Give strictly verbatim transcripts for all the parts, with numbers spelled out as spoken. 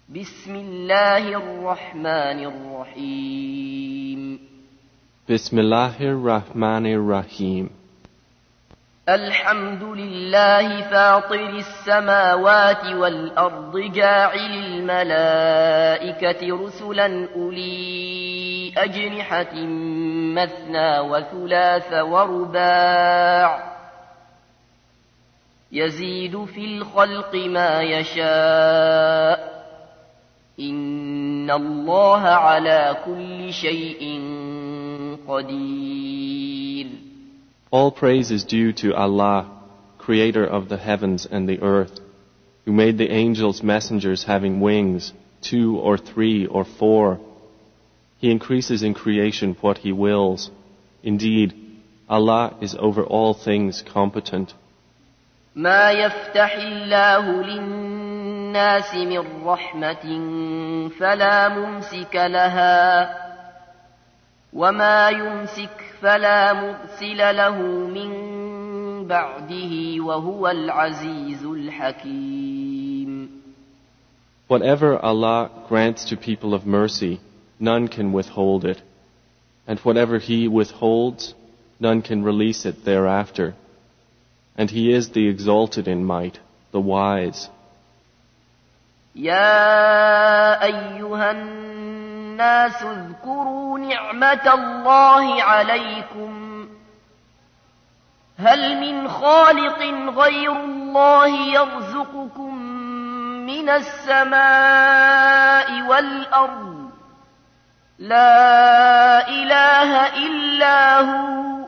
بسم الله الرحمن الرحيم بسم الله الرحمن الرحيم الحمد لله فاطر السماوات والأرض جاعل الملائكة رسلا أولي أجنحة مثنى وثلاث ورباع يزيد في الخلق ما يشاء إن الله على كل شيء قدير. All praise is due to Allah, creator of the heavens and the earth, who made the angels messengers having wings, two or three or four. He increases in creation what He wills. Indeed, Allah is over all things competent. ما يفتح الله للناس من رحمة فلا ممسك لها وما يمسك فلا مرسل له من بعده وهو العزيز الحكيم. Whatever Allah grants to people of mercy, none can withhold it. And whatever He withholds, none can release it thereafter. And He is the exalted in might, the wise. يا أيها الناس اذكروا نعمة الله عليكم هل من خالق غير الله يرزقكم من السماء والأرض لا إله إلا هو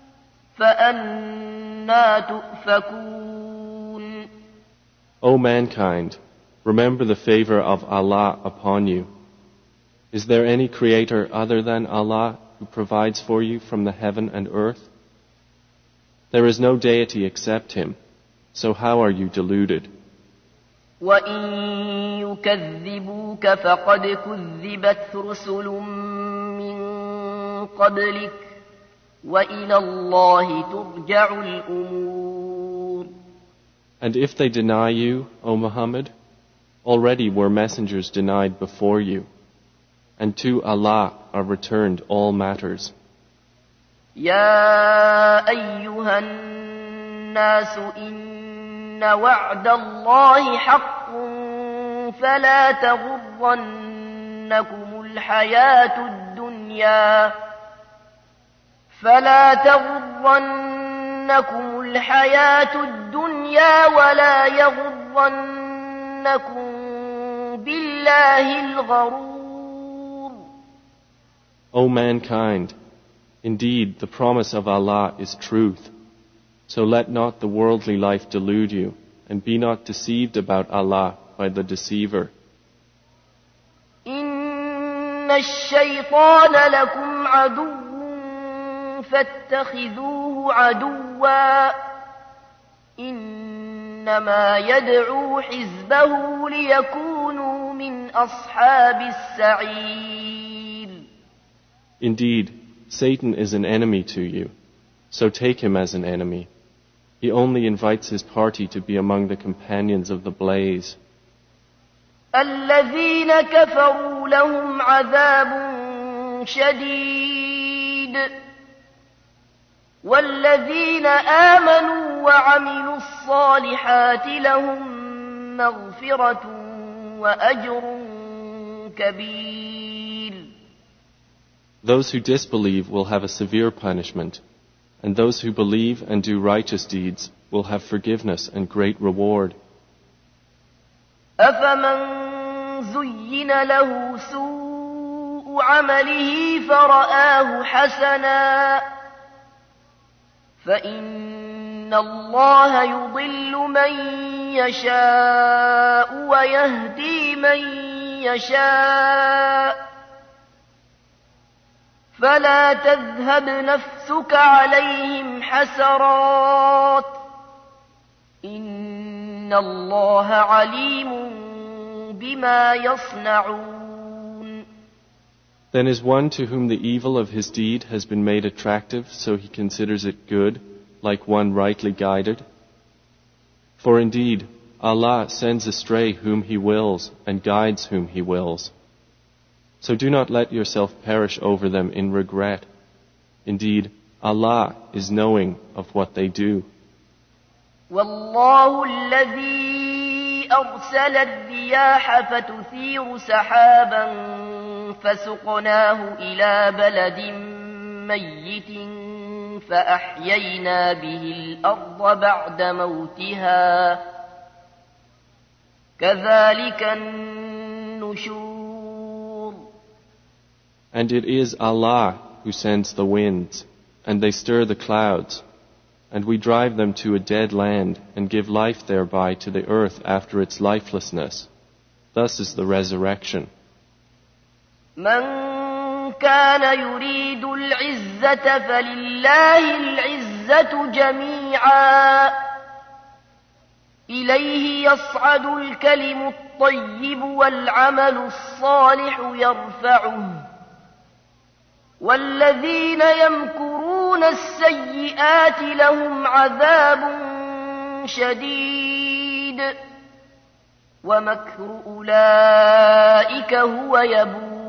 فأنى تؤفكون. O mankind, remember the favor of Allah upon you. Is there any creator other than Allah who provides for you from the heaven and earth? There is no deity except Him, so how are you deluded? وَإِن يُكَذِّبُوكَ فَقَدْ كُذِّبَتْ رُسُلٌ مِّن قَبْلِكَ وَإِلَى اللَّهِ تُرْجَعُ الْأُمُورُ. And if they deny you, O Muhammad, already were messengers denied before you, and to Allah are returned all matters. يا أيها الناس إن وعد الله حق فلا تغرنكم الحياة الدنيا فلا تغرنكم الحياة الدنيا ولا يغرنكم بالله الغرور. O mankind, indeed the promise of Allah is truth, so let not the worldly life delude you, and be not deceived about Allah by the deceiver. إن الشيطان لكم عدو فاتخذوه عدوا إنما يدعو حزبه ليكونوا من أصحاب السعير. Indeed, Satan is an enemy to you, so take him as an enemy. He only invites his party to be among the companions of the blaze. الذين كفروا لهم عذاب شديد والذين آمنوا وعملوا الصالحات لهم مغفرة وأجر كبير. Those who disbelieve will have a severe punishment, and those who believe and do righteous deeds will have forgiveness and great reward. أفمن زين له سوء عمله فرآه حسنا فإن الله يضل من يشاء ويهدي من يشاء فلا تذهب نفسك عليهم حسرات إن الله عليم بما يصنعون. Then is one to whom the evil of his deed has been made attractive, so he considers it good, like one rightly guided? For indeed, Allah sends astray whom He wills and guides whom He wills. So do not let yourself perish over them in regret. Indeed, Allah is knowing of what they do. والله الذي أرسل الرياح فتثير سحابا فسقناه إلى بلد ميت فأحيينا به الأرض بعد موتها كذلك النشور. And it is Allah who sends the winds, and they stir the clouds, and we drive them to a dead land and give life thereby to the earth after its lifelessness. Thus is the resurrection. من كان يريد العزة فلله العزة جميعا إليه يصعد الكلم الطيب والعمل الصالح يرفعه والذين يمكرون السيئات لهم عذاب شديد ومكر أولئك هو يبور.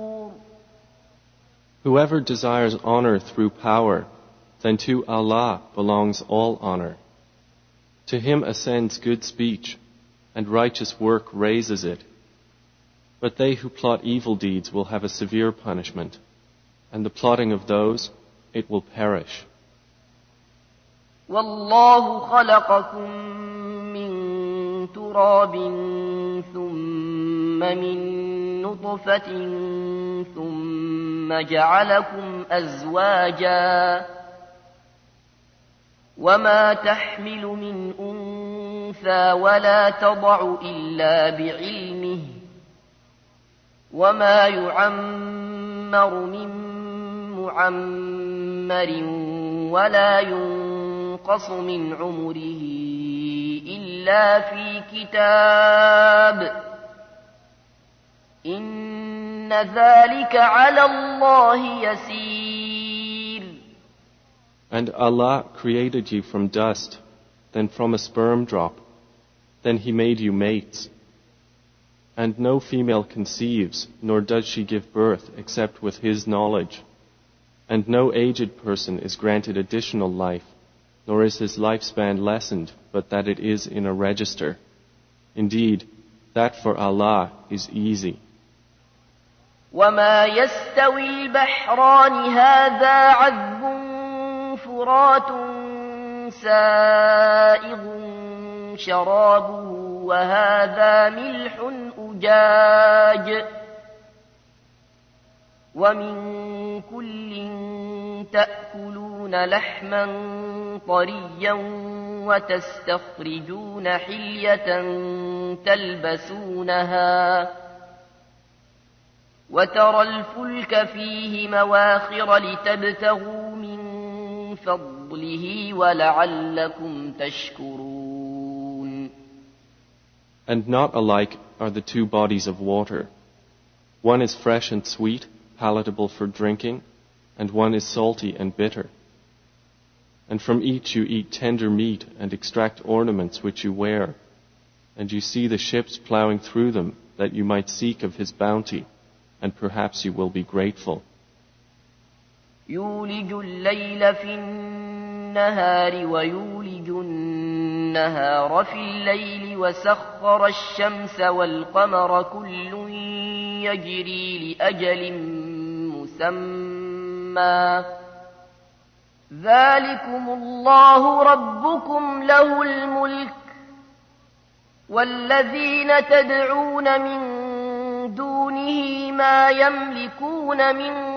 Whoever desires honor through power, then to Allah belongs all honor. To Him ascends good speech, and righteous work raises it. But they who plot evil deeds will have a severe punishment, and the plotting of those, it will perish. والله خلقكم من تراب ثم من نطفة ثم جعلكم أزواجا وما تحمل من أنثى ولا تضع إلا بعلمه وما يعمر من معمر ولا ينقص من عمره إلا في كتاب إن ذلك على الله يسير. And Allah created you from dust, then from a sperm drop, then He made you mates. And no female conceives, nor does she give birth except with His knowledge. And no aged person is granted additional life, nor is his lifespan lessened, but that it is in a register. Indeed, that for Allah is easy. وما يستوي البحران هذا عذب فرات سائغ شرابه وهذا ملح أجاج ومن كل تأكلون لحما طريا وتستخرجون حلية تلبسونها وترى الفلك فيه مواخر لتبتغوا من فضله ولعلكم تشكرون. And not alike are the two bodies of water. One is fresh and sweet, palatable for drinking, and one is salty and bitter. And from each you eat tender meat and extract ornaments which you wear, and you see the ships plowing through them that you might seek of His bounty, and perhaps you will be grateful. يولج الليل في النهار ويولج النهار في الليل وسخر الشمس والقمر كل يجري لأجل مسمى ذلكم الله ربكم له الملك والذين تدعون من دونه ما يملكون من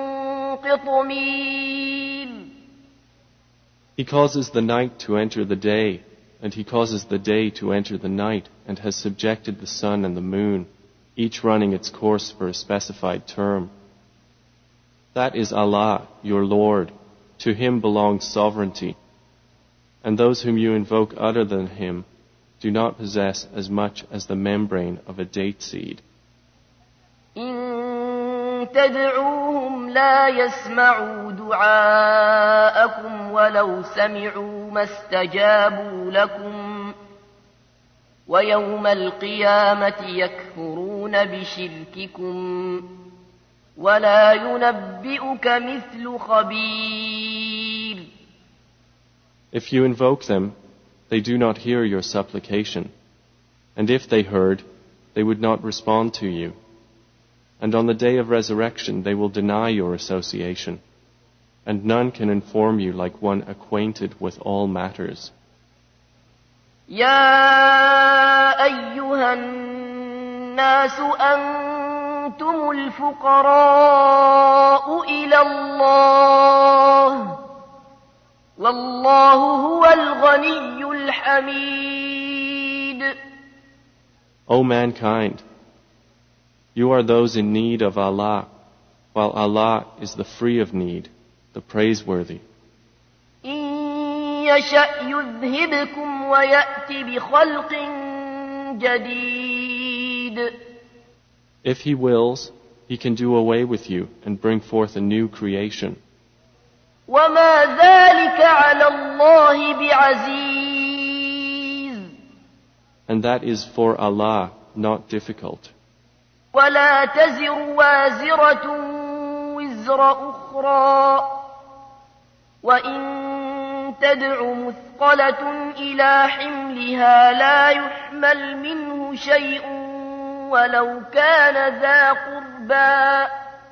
قطمير. He causes the night to enter the day, and He causes the day to enter the night, and has subjected the sun and the moon, each running its course for a specified term. That is Allah, your Lord. To Him belongs sovereignty. And those whom you invoke other than Him do not possess as much as the membrane of a date seed. إن تدعوهم لا يسمعوا دعاءكم ولو سمعوا ما استجابوا لكم ويوم القيامة يكفرون بشرككم ولا ينبئك مثل خبير. If you invoke them, they do not hear your supplication. And if they heard, they would not respond to you. And on the day of resurrection they will deny your association. And none can inform you like one acquainted with all matters. يا أيها الناس أنتم الفقراء إلى الله والله هو الغني الحميد. O mankind, you are those in need of Allah, while Allah is the free of need, the praiseworthy. إن يشأ يذهبكم ويأتي بخلق جديد. If He wills, He can do away with you and bring forth a new creation. وما ذلك على الله بعزيز. And that is for Allah not difficult. ولا تزر وازرة وزر أخرى وإن تدع مثقلة إلى حملها لا يحمل منه شيء ولو كان ذا قربى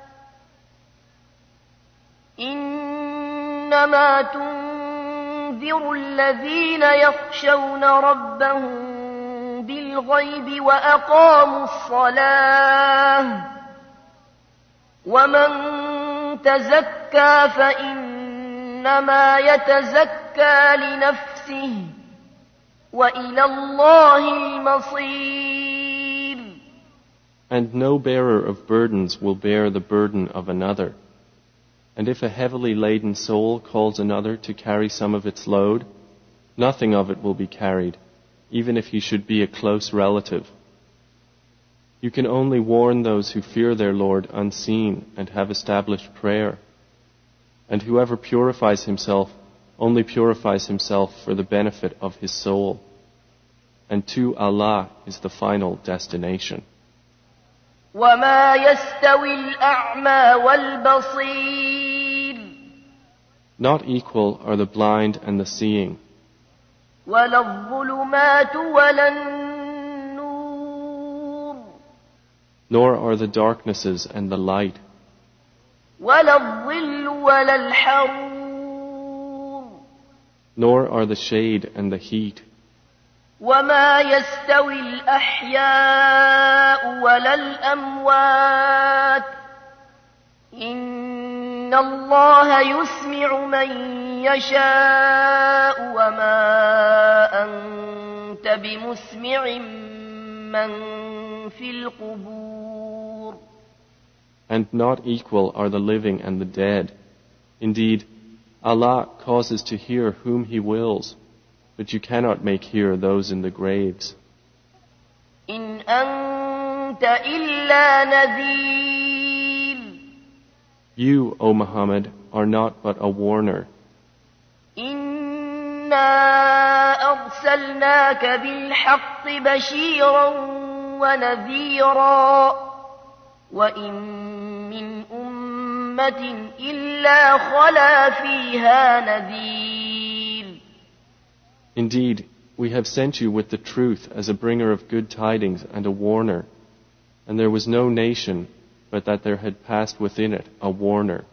إنما تنذر الذين يخشون ربهم بالغيب وأقاموا الصلاة ومن تزكى فإنما يتزكى لنفسه وإلى الله المصير. And no bearer of burdens will bear the burden of another. And if a heavily laden soul calls another to carry some of its load, nothing of it will be carried, even if he should be a close relative. You can only warn those who fear their Lord unseen and have established prayer. And whoever purifies himself only purifies himself for the benefit of his soul. And to Allah is the final destination. وما يستوي الأعمى والبصير. Not equal are the blind and the seeing. ولا الظلمات ولا النور. Nor are the darknesses and the light. ولا الظل ولا الحرور. Nor are the shade and the heat. وما يستوي الأحياء ولا الأموات إن الله يسمع من يشاء وما أنت بمسمع من في القبور. And not equal are the living and the dead. Indeed, Allah causes to hear whom He wills, but you cannot make hear those in the graves. إن أنت إلا نذير. You, O Muhammad, are not but a warner. إنا أرسلناك بالحق بشيرا ونذيرا وإن من أمة إلا خلا فيها نذير. Indeed, we have sent you with the truth as a bringer of good tidings and a warner, and there was no nation but that there had passed within it a warner.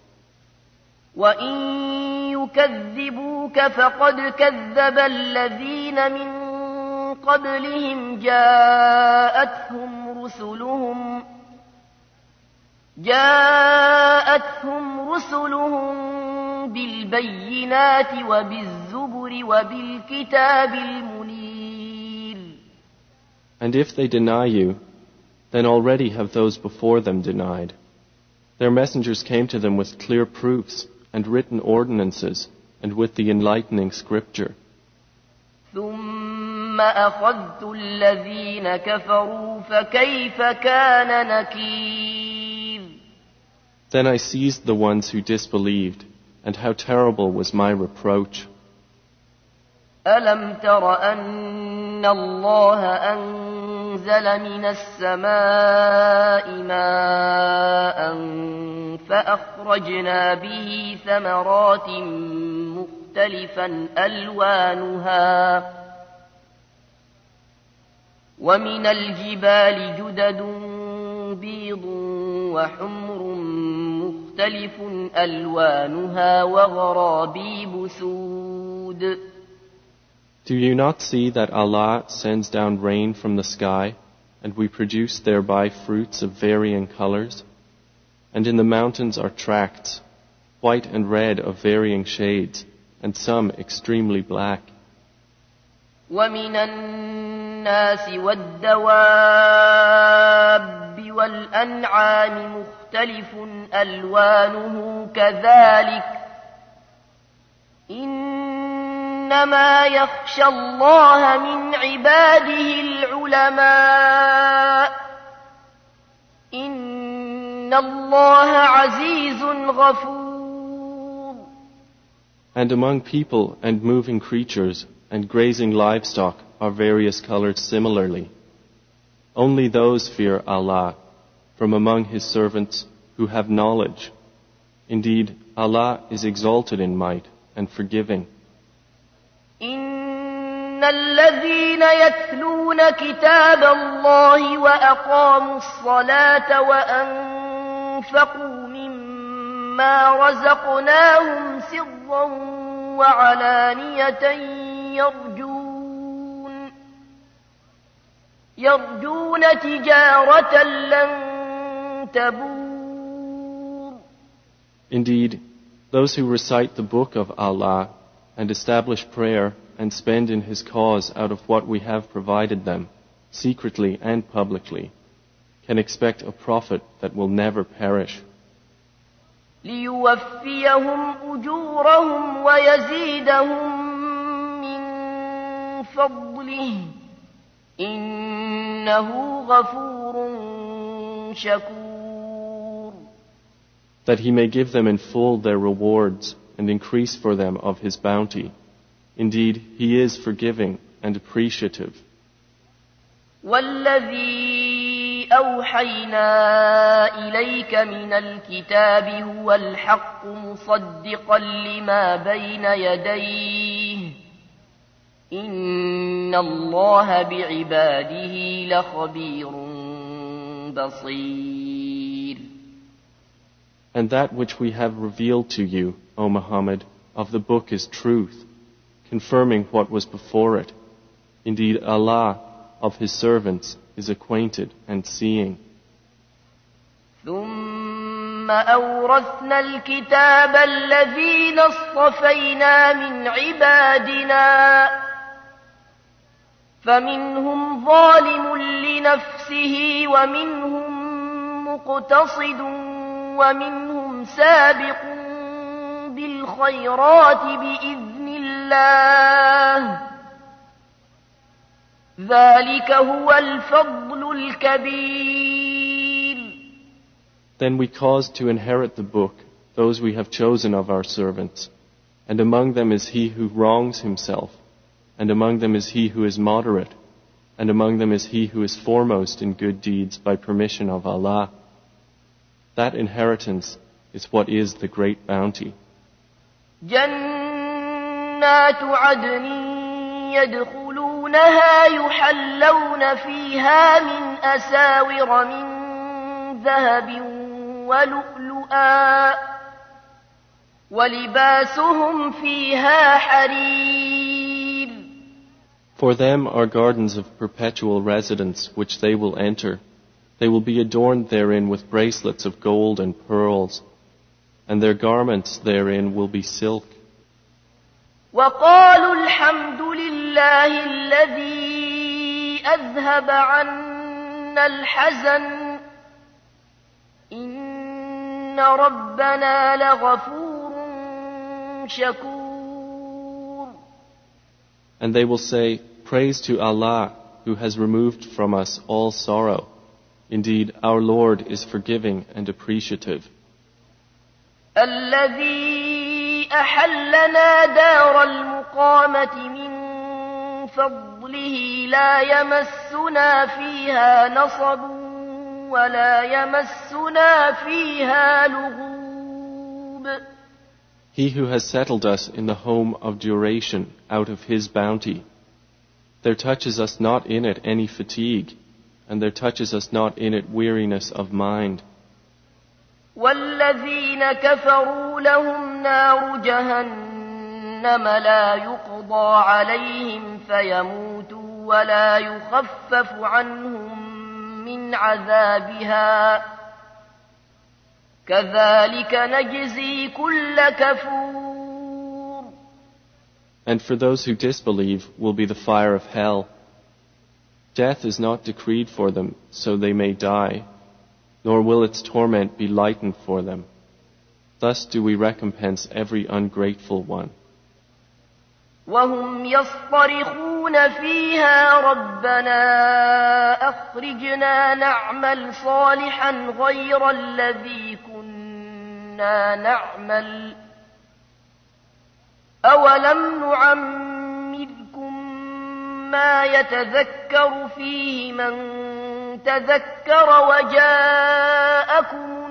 وَإِن يُكَذِّبُوكَ فَقَدْ كَذَّبَ الَّذِينَ مِن قَبْلِهِمْ جَاءَتْهُمْ رُسُلُهُمْ جاءتهم رسلهم بالبينات وبالزبر وبالكتاب المنير. And if they deny you, then already have those before them denied. Their messengers came to them with clear proofs and written ordinances and with the enlightening scripture. ثم أخذت الذين كفروا فكيف كان نكير. Then I seized the ones who disbelieved, and how terrible was my reproach. ألم تر أن الله أنزل من السماء ماء فأخرجنا به ثمرات مختلفا ألوانها ومن الجبال جدد بيض وحمر مختلف ألوانها وغرابيب سود. Do you not see that Allah sends down rain from the sky, and we produce thereby fruits of varying colors? And in the mountains are tracts, white and red of varying shades, and some extremely black. وَمِنَ النَّاسِ وَالدَّوَابِّ وَالْأَنْعَامِ مُخْتَلِفٌ أَلْوَانُهُ كَذَلِكَ إِنَّمَا يَخْشَى اللَّهَ مِنْ عِبَادِهِ الْعُلَمَاءُ إِنَّ اللَّهَ عَزِيزٌ غَفُورٌ. And among people and moving creatures and grazing livestock are various colored similarly. Only those fear Allah from among His servants who have knowledge. Indeed, Allah is exalted in might and forgiving. إن الذين يتلون كتاب الله وأقاموا الصلاة وأنفقوا مما رزقناهم سرا وعلانية يرجون يرجون تجارة لن تبور. Indeed, those who recite the book of Allah and establish prayer and spend in His cause out of what we have provided them, secretly and publicly, can expect a profit that will never perish. ليوفيهم أجورهم ويزيدهم من فضله إنه غفور شكور. That He may give them in full their rewards and increase for them of His bounty. Indeed, He is forgiving and appreciative. والذي أوحينا إليك من الكتاب هو الحق مصدقا لما بين يديه إن الله بعباده لخبير بصير. And that which we have revealed to you, O Muhammad, of the book is truth, confirming what was before it. Indeed, Allah of His servants is acquainted and seeing. ثم أورثنا الكتاب الذين اصطفينا من عبادنا فمنهم ظالم لنفسه ومنهم مقتصد ومنهم سابق بالخيرات بإذن الله ذلك هو الفضل الكبير. Then we caused to inherit the book those we have chosen of our servants, and among them is he who wrongs himself, and among them is he who is moderate, and among them is he who is foremost in good deeds by permission of Allah. That inheritance is what is the great bounty. جنات عدن يدخلونها يحلون فيها من أساور من ذهب ولؤلؤا ولباسهم فيها حرير. For them are gardens of perpetual residence which they will enter. They will be adorned therein with bracelets of gold and pearls, and their garments therein will be silk. وقالوا الحمد لله الذي أذهب عنا الحزن إن ربنا لغفور شكور. And they will say, praise to Allah who has removed from us all sorrow. Indeed, our Lord is forgiving and appreciative. الذي أحلنا دار المقامة من فضله لا يمسنا فيها نصب ولا يمسنا فيها لغوب. He who has settled us in the home of duration out of His bounty, there touches us not in it any fatigue, and there touches us not in it weariness of mind. والذين كفروا لهم نار جهنم لا يقضى عليهم فيموتوا ولا يخفف عنهم من عذابها كذلك نجزي كل كفور. And for those who disbelieve will be the fire of hell. Death is not decreed for them so they may die, nor will its torment be lightened for them. Thus do we recompense every ungrateful one. وهم يصطرخون فيها ربنا أخرجنا نعمل صالحا غير الذي كنا نعمل أولم نعمركم ما يتذكر فيه من تذكر وجاءكم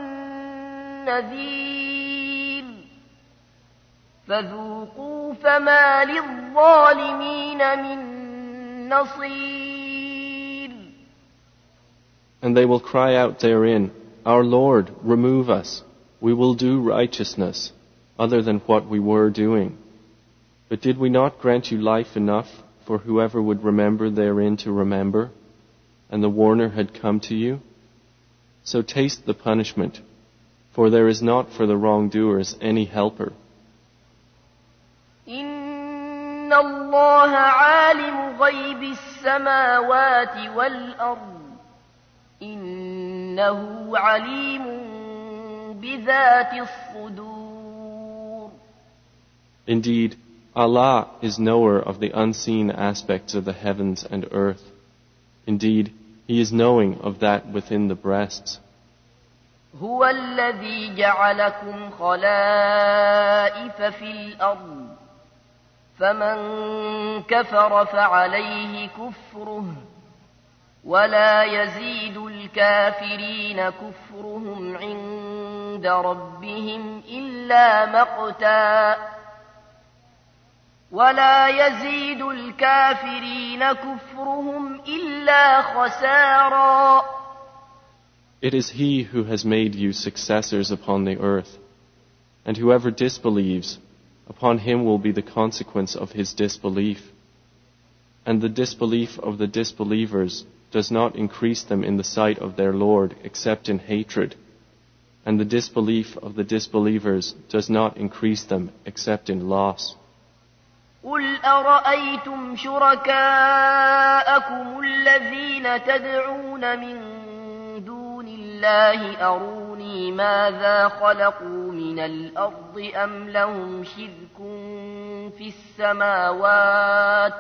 النذير فذوقوا فما للظالمين من نصير. And they will cry out therein, Our Lord, remove us. We will do righteousness, other than what we were doing. But did we not grant you life enough for whoever would remember therein to remember, and the warner had come to you? So taste the punishment, for there is not for the wrongdoers any helper. إن الله عالم غيب السماوات والأرض إنه عليم بذات الصدور. Indeed, Allah is knower of the unseen aspects of the heavens and earth. Indeed, He is knowing of that within the breasts. هو الذي جعلكم خلائف في الأرض فمن كفر فعليه كفره ولا يزيد الكافرين كفرهم عند ربهم إلا مقتا ولا يزيد الكافرين كفرهم إلا خسارا. It is He who has made you successors upon the earth, and whoever disbelieves, upon him will be the consequence of his disbelief. And the disbelief of the disbelievers does not increase them in the sight of their Lord except in hatred, and the disbelief of the disbelievers does not increase them except in loss. قل أرأيتم شركاءكم الذين تدعون من دون الله أروني ماذا خلقوا من الأرض أم لهم شرك في السماوات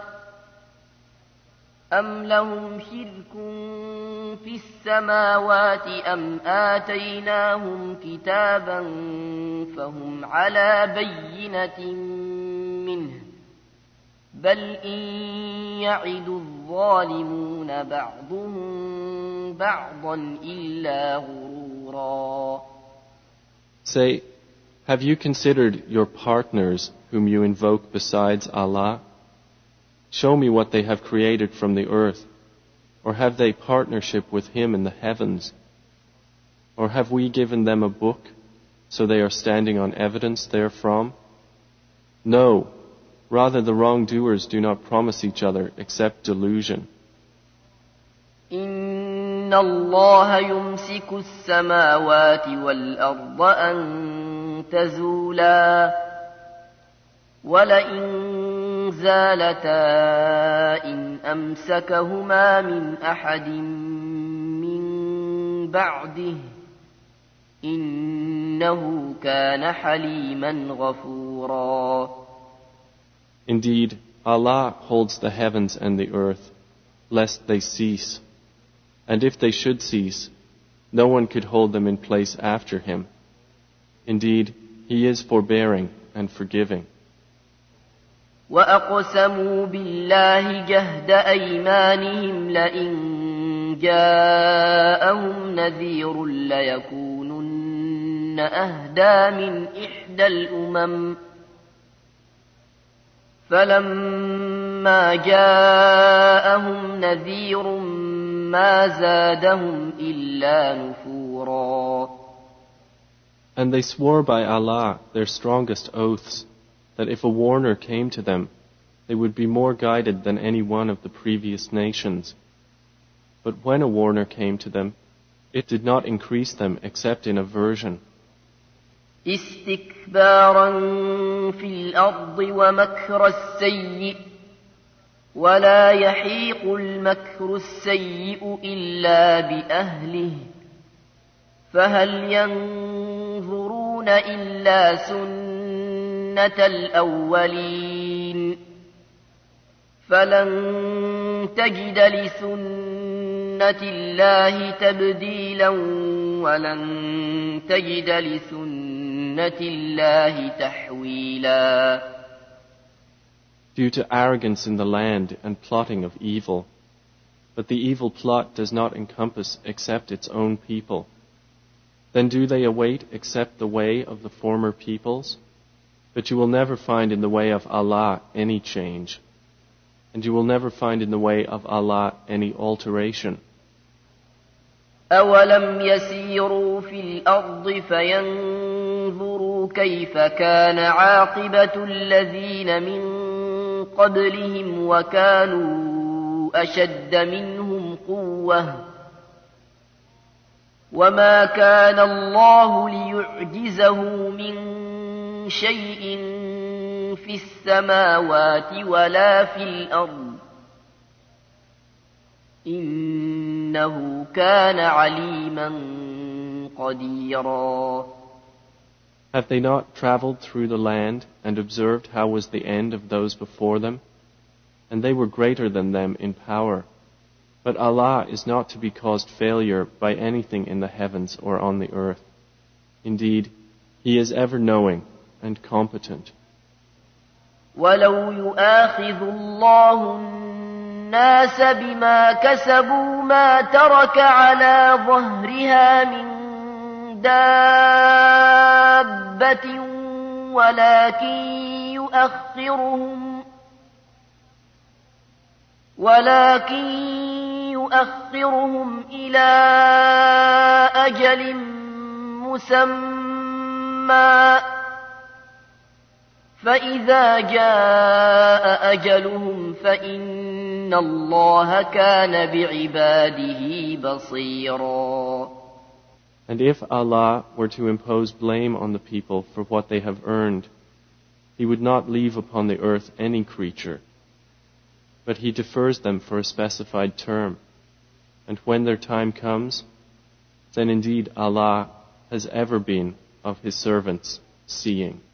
أم لهم شرك في السماوات أم آتيناهم كتابا فهم على بينة منه بل إن يعد الظالمون بعضهم بعضا إلا غرورا. Say, have you considered your partners whom you invoke besides Allah? Show me what they have created from the earth, or have they partnership with Him in the heavens? Or have we given them a book, so they are standing on evidence therefrom? No. Rather, the wrongdoers do not promise each other except delusion. إن الله يمسك السماوات والأرض أن تزولا ولئن زالتا إن أمسكهما من أحد من بعده إنه كان حليما غفورا. Indeed, Allah holds the heavens and the earth, lest they cease. And if they should cease, no one could hold them in place after Him. Indeed, He is forbearing and forgiving. وأقسموا بالله جهد أيمانهم لئن جاءهم نذير ليكونن أهدى من إحدى الأمم فلما جاءهم نذير ما زادهم إلا نفورا. And they swore by Allah their strongest oaths, that if a warner came to them, they would be more guided than any one of the previous nations. But when a warner came to them, it did not increase them except in aversion. استكبارا في الأرض ومكر السيء ولا يحيق المكر السيء إلا بأهله فهل ينظرون إلا سنة الأولين فلن تجد لسنة الله تبديلا ولن تجد لسنة الله تحويلا. Due to arrogance in the land and plotting of evil, but the evil plot does not encompass except its own people. Then do they await except the way of the former peoples? But you will never find in the way of Allah any change, and you will never find in the way of Allah any alteration. أولم يسيروا في الأرض فينظروا كيف كان عاقبة الذين من قبلهم وكانوا أشد منهم قوة وما كان الله ليعجزه من شيء في السماوات ولا في الأرض إنه كان عليما قديرا. Have they not traveled through the land and observed how was the end of those before them? And they were greater than them in power. But Allah is not to be caused failure by anything in the heavens or on the earth. Indeed, He is ever knowing and competent. وَلَوْ يُؤَاخِذُ اللَّهُ النَّاسَ بِمَا كَسَبُوا مَا تَرَكَ عَلَى ظَهْرِهَا مِنْ دابة ولكن يؤخرهم ولكن يؤخرهم إلى أجل مسمى فإذا جاء أجلهم فإن الله كان بعباده بصيرا. And if Allah were to impose blame on the people for what they have earned, He would not leave upon the earth any creature. But He defers them for a specified term. And when their time comes, then indeed Allah has ever been of His servants seeing.